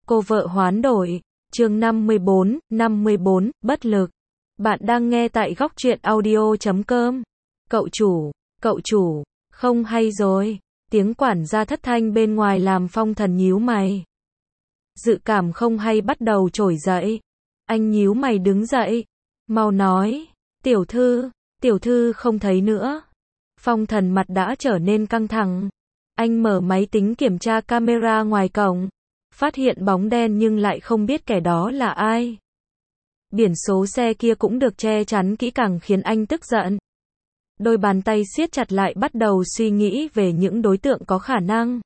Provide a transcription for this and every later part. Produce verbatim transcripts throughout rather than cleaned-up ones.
Cô vợ hoán đổi. Chương năm mươi bốn, năm mươi bốn, bất lực. Bạn đang nghe tại góc truyện audio chấm com. Cậu chủ, cậu chủ, không hay rồi. Tiếng quản gia thất thanh bên ngoài làm Phong Thần nhíu mày. Dự cảm không hay bắt đầu trỗi dậy. Anh nhíu mày đứng dậy. Mau nói, tiểu thư, tiểu thư không thấy nữa. Phong Thần mặt đã trở nên căng thẳng. Anh mở máy tính kiểm tra camera ngoài cổng. Phát hiện bóng đen nhưng lại không biết kẻ đó là ai. Biển số xe kia cũng được che chắn kỹ càng khiến anh tức giận. Đôi bàn tay siết chặt lại bắt đầu suy nghĩ về những đối tượng có khả năng.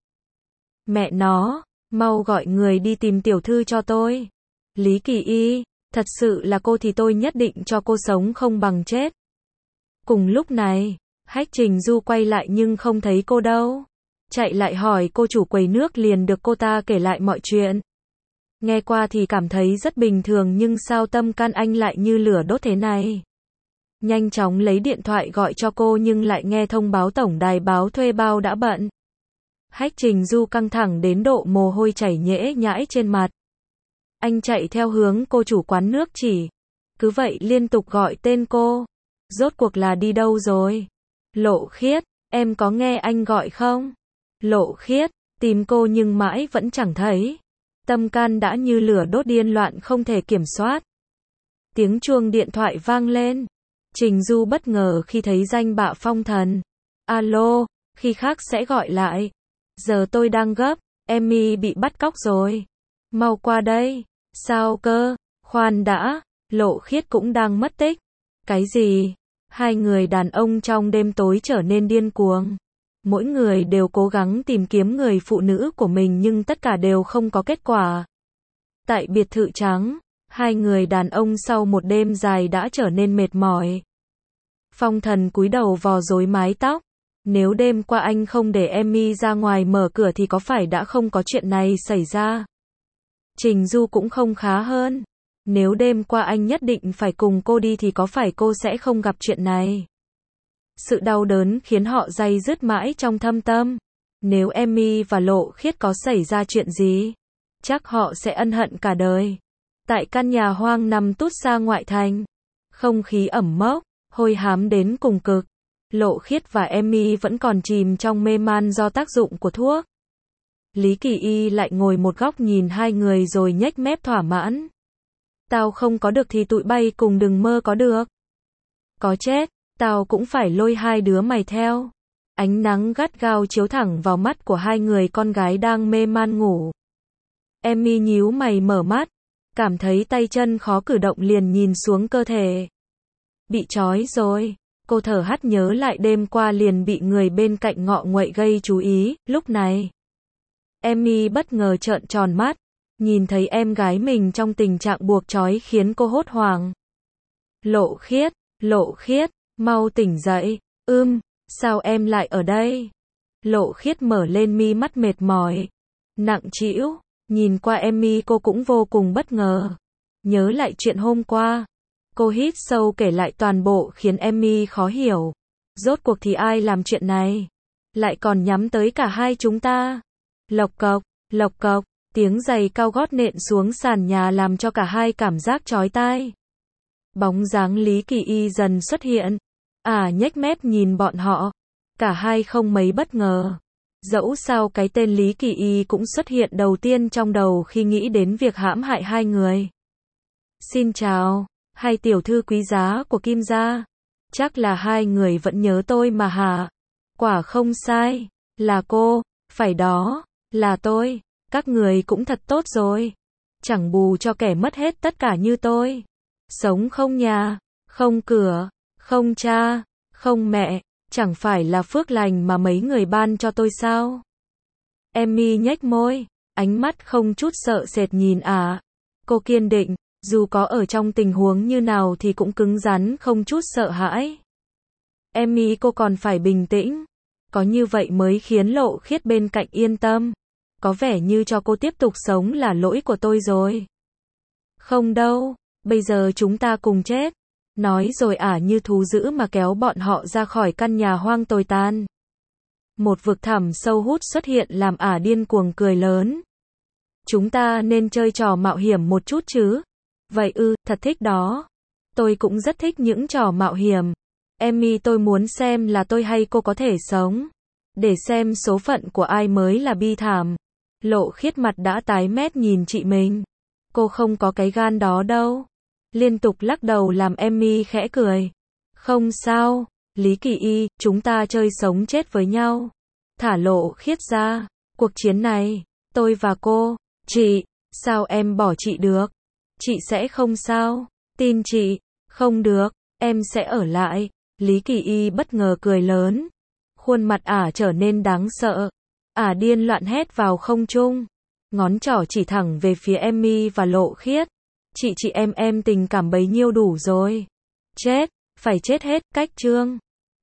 Mẹ nó, mau gọi người đi tìm tiểu thư cho tôi. Lý Kỳ Y, thật sự là cô thì tôi nhất định cho cô sống không bằng chết. Cùng lúc này, Hách Trình Du quay lại nhưng không thấy cô đâu. Chạy lại hỏi cô chủ quầy nước liền được cô ta kể lại mọi chuyện. Nghe qua thì cảm thấy rất bình thường nhưng sao tâm can anh lại như lửa đốt thế này. Nhanh chóng lấy điện thoại gọi cho cô nhưng lại nghe thông báo tổng đài báo thuê bao đã bận. Hách Trình Du căng thẳng đến độ mồ hôi chảy nhễ nhãi trên mặt. Anh chạy theo hướng cô chủ quán nước chỉ. Cứ vậy liên tục gọi tên cô. Rốt cuộc là đi đâu rồi? Lộ Khiết, em có nghe anh gọi không? Lộ Khiết, tìm cô nhưng mãi vẫn chẳng thấy. Tâm can đã như lửa đốt điên loạn không thể kiểm soát. Tiếng chuông điện thoại vang lên. Trình Du bất ngờ khi thấy danh bạ Phong Thần. Alo, khi khác sẽ gọi lại. Giờ tôi đang gấp, Emmy bị bắt cóc rồi. Mau qua đây. Sao cơ? Khoan đã, Lộ Khiết cũng đang mất tích. Cái gì? Hai người đàn ông trong đêm tối trở nên điên cuồng. Mỗi người đều cố gắng tìm kiếm người phụ nữ của mình nhưng tất cả đều không có kết quả. Tại biệt thự trắng, hai người đàn ông sau một đêm dài đã trở nên mệt mỏi. Phong Thần cúi đầu vò rối mái tóc. Nếu đêm qua anh không để Emmy ra ngoài mở cửa thì có phải đã không có chuyện này xảy ra? Trình Du cũng không khá hơn. Nếu đêm qua anh nhất định phải cùng cô đi thì có phải cô sẽ không gặp chuyện này? Sự đau đớn khiến họ day dứt mãi trong thâm tâm. Nếu Emmy và Lộ Khiết có xảy ra chuyện gì, chắc họ sẽ ân hận cả đời. Tại căn nhà hoang nằm tút xa ngoại thành, không khí ẩm mốc, hôi hám đến cùng cực. Lộ Khiết và Emmy vẫn còn chìm trong mê man do tác dụng của thuốc. Lý Kỳ Y lại ngồi một góc nhìn hai người rồi nhếch mép thỏa mãn. Tao không có được thì tụi bay cùng đừng mơ có được. Có chết, tao cũng phải lôi hai đứa mày theo. Ánh nắng gắt gao chiếu thẳng vào mắt của hai người con gái đang mê man ngủ. Emmy nhíu mày mở mắt, cảm thấy tay chân khó cử động liền nhìn xuống cơ thể. Bị trói rồi. Cô thở hắt nhớ lại đêm qua liền bị người bên cạnh ngọ nguậy gây chú ý. Lúc này, Emmy bất ngờ trợn tròn mắt, nhìn thấy em gái mình trong tình trạng buộc trói khiến cô hốt hoảng. Lộ Khiết, Lộ Khiết, mau tỉnh dậy. Ưm, sao em lại ở đây? Lộ Khiết mở lên mi mắt mệt mỏi, nặng trĩu, nhìn qua Emmy cô cũng vô cùng bất ngờ. Nhớ lại chuyện hôm qua, cô hít sâu kể lại toàn bộ khiến Emmy khó hiểu. Rốt cuộc thì ai làm chuyện này? Lại còn nhắm tới cả hai chúng ta. Lộc cộc, lộc cộc, tiếng giày cao gót nện xuống sàn nhà làm cho cả hai cảm giác chói tai. Bóng dáng Lý Kỳ Y dần xuất hiện. À nhếch mép nhìn bọn họ. Cả hai không mấy bất ngờ. Dẫu sao cái tên Lý Kỳ Y cũng xuất hiện đầu tiên trong đầu khi nghĩ đến việc hãm hại hai người. Xin chào, hai tiểu thư quý giá của Kim gia. Chắc là hai người vẫn nhớ tôi mà hả? Quả không sai, là cô, phải đó, là tôi. Các người cũng thật tốt rồi. Chẳng bù cho kẻ mất hết tất cả như tôi. Sống không nhà, không cửa, không cha, không mẹ, chẳng phải là phước lành mà mấy người ban cho tôi sao? Emmy nhếch môi, ánh mắt không chút sợ sệt nhìn ả. Cô kiên định, dù có ở trong tình huống như nào thì cũng cứng rắn không chút sợ hãi. Emmy cô còn phải bình tĩnh. Có như vậy mới khiến Lộ Khiết bên cạnh yên tâm. Có vẻ như cho cô tiếp tục sống là lỗi của tôi rồi. Không đâu, bây giờ chúng ta cùng chết. Nói rồi ả như thú dữ mà kéo bọn họ ra khỏi căn nhà hoang tồi tàn. Một vực thẳm sâu hút xuất hiện làm ả điên cuồng cười lớn. Chúng ta nên chơi trò mạo hiểm một chút chứ. Vậy ư, thật thích đó. Tôi cũng rất thích những trò mạo hiểm. Emmy, tôi muốn xem là tôi hay cô có thể sống. Để xem số phận của ai mới là bi thảm. Lộ Khiết mặt đã tái mét nhìn chị mình. Cô không có cái gan đó đâu. Liên tục lắc đầu làm Emmy khẽ cười. Không sao, Lý Kỳ Y, chúng ta chơi sống chết với nhau. Thả Lộ Khiết ra. Cuộc chiến này, tôi và cô. Chị, sao em bỏ chị được? Chị sẽ không sao. Tin chị. Không được, em sẽ ở lại. Lý Kỳ Y bất ngờ cười lớn. Khuôn mặt ả trở nên đáng sợ. Ả điên loạn hét vào không trung. Ngón trỏ chỉ thẳng về phía Emmy và Lộ Khiết. Chị chị em em tình cảm bấy nhiêu đủ rồi. Chết, phải chết hết, cách chương.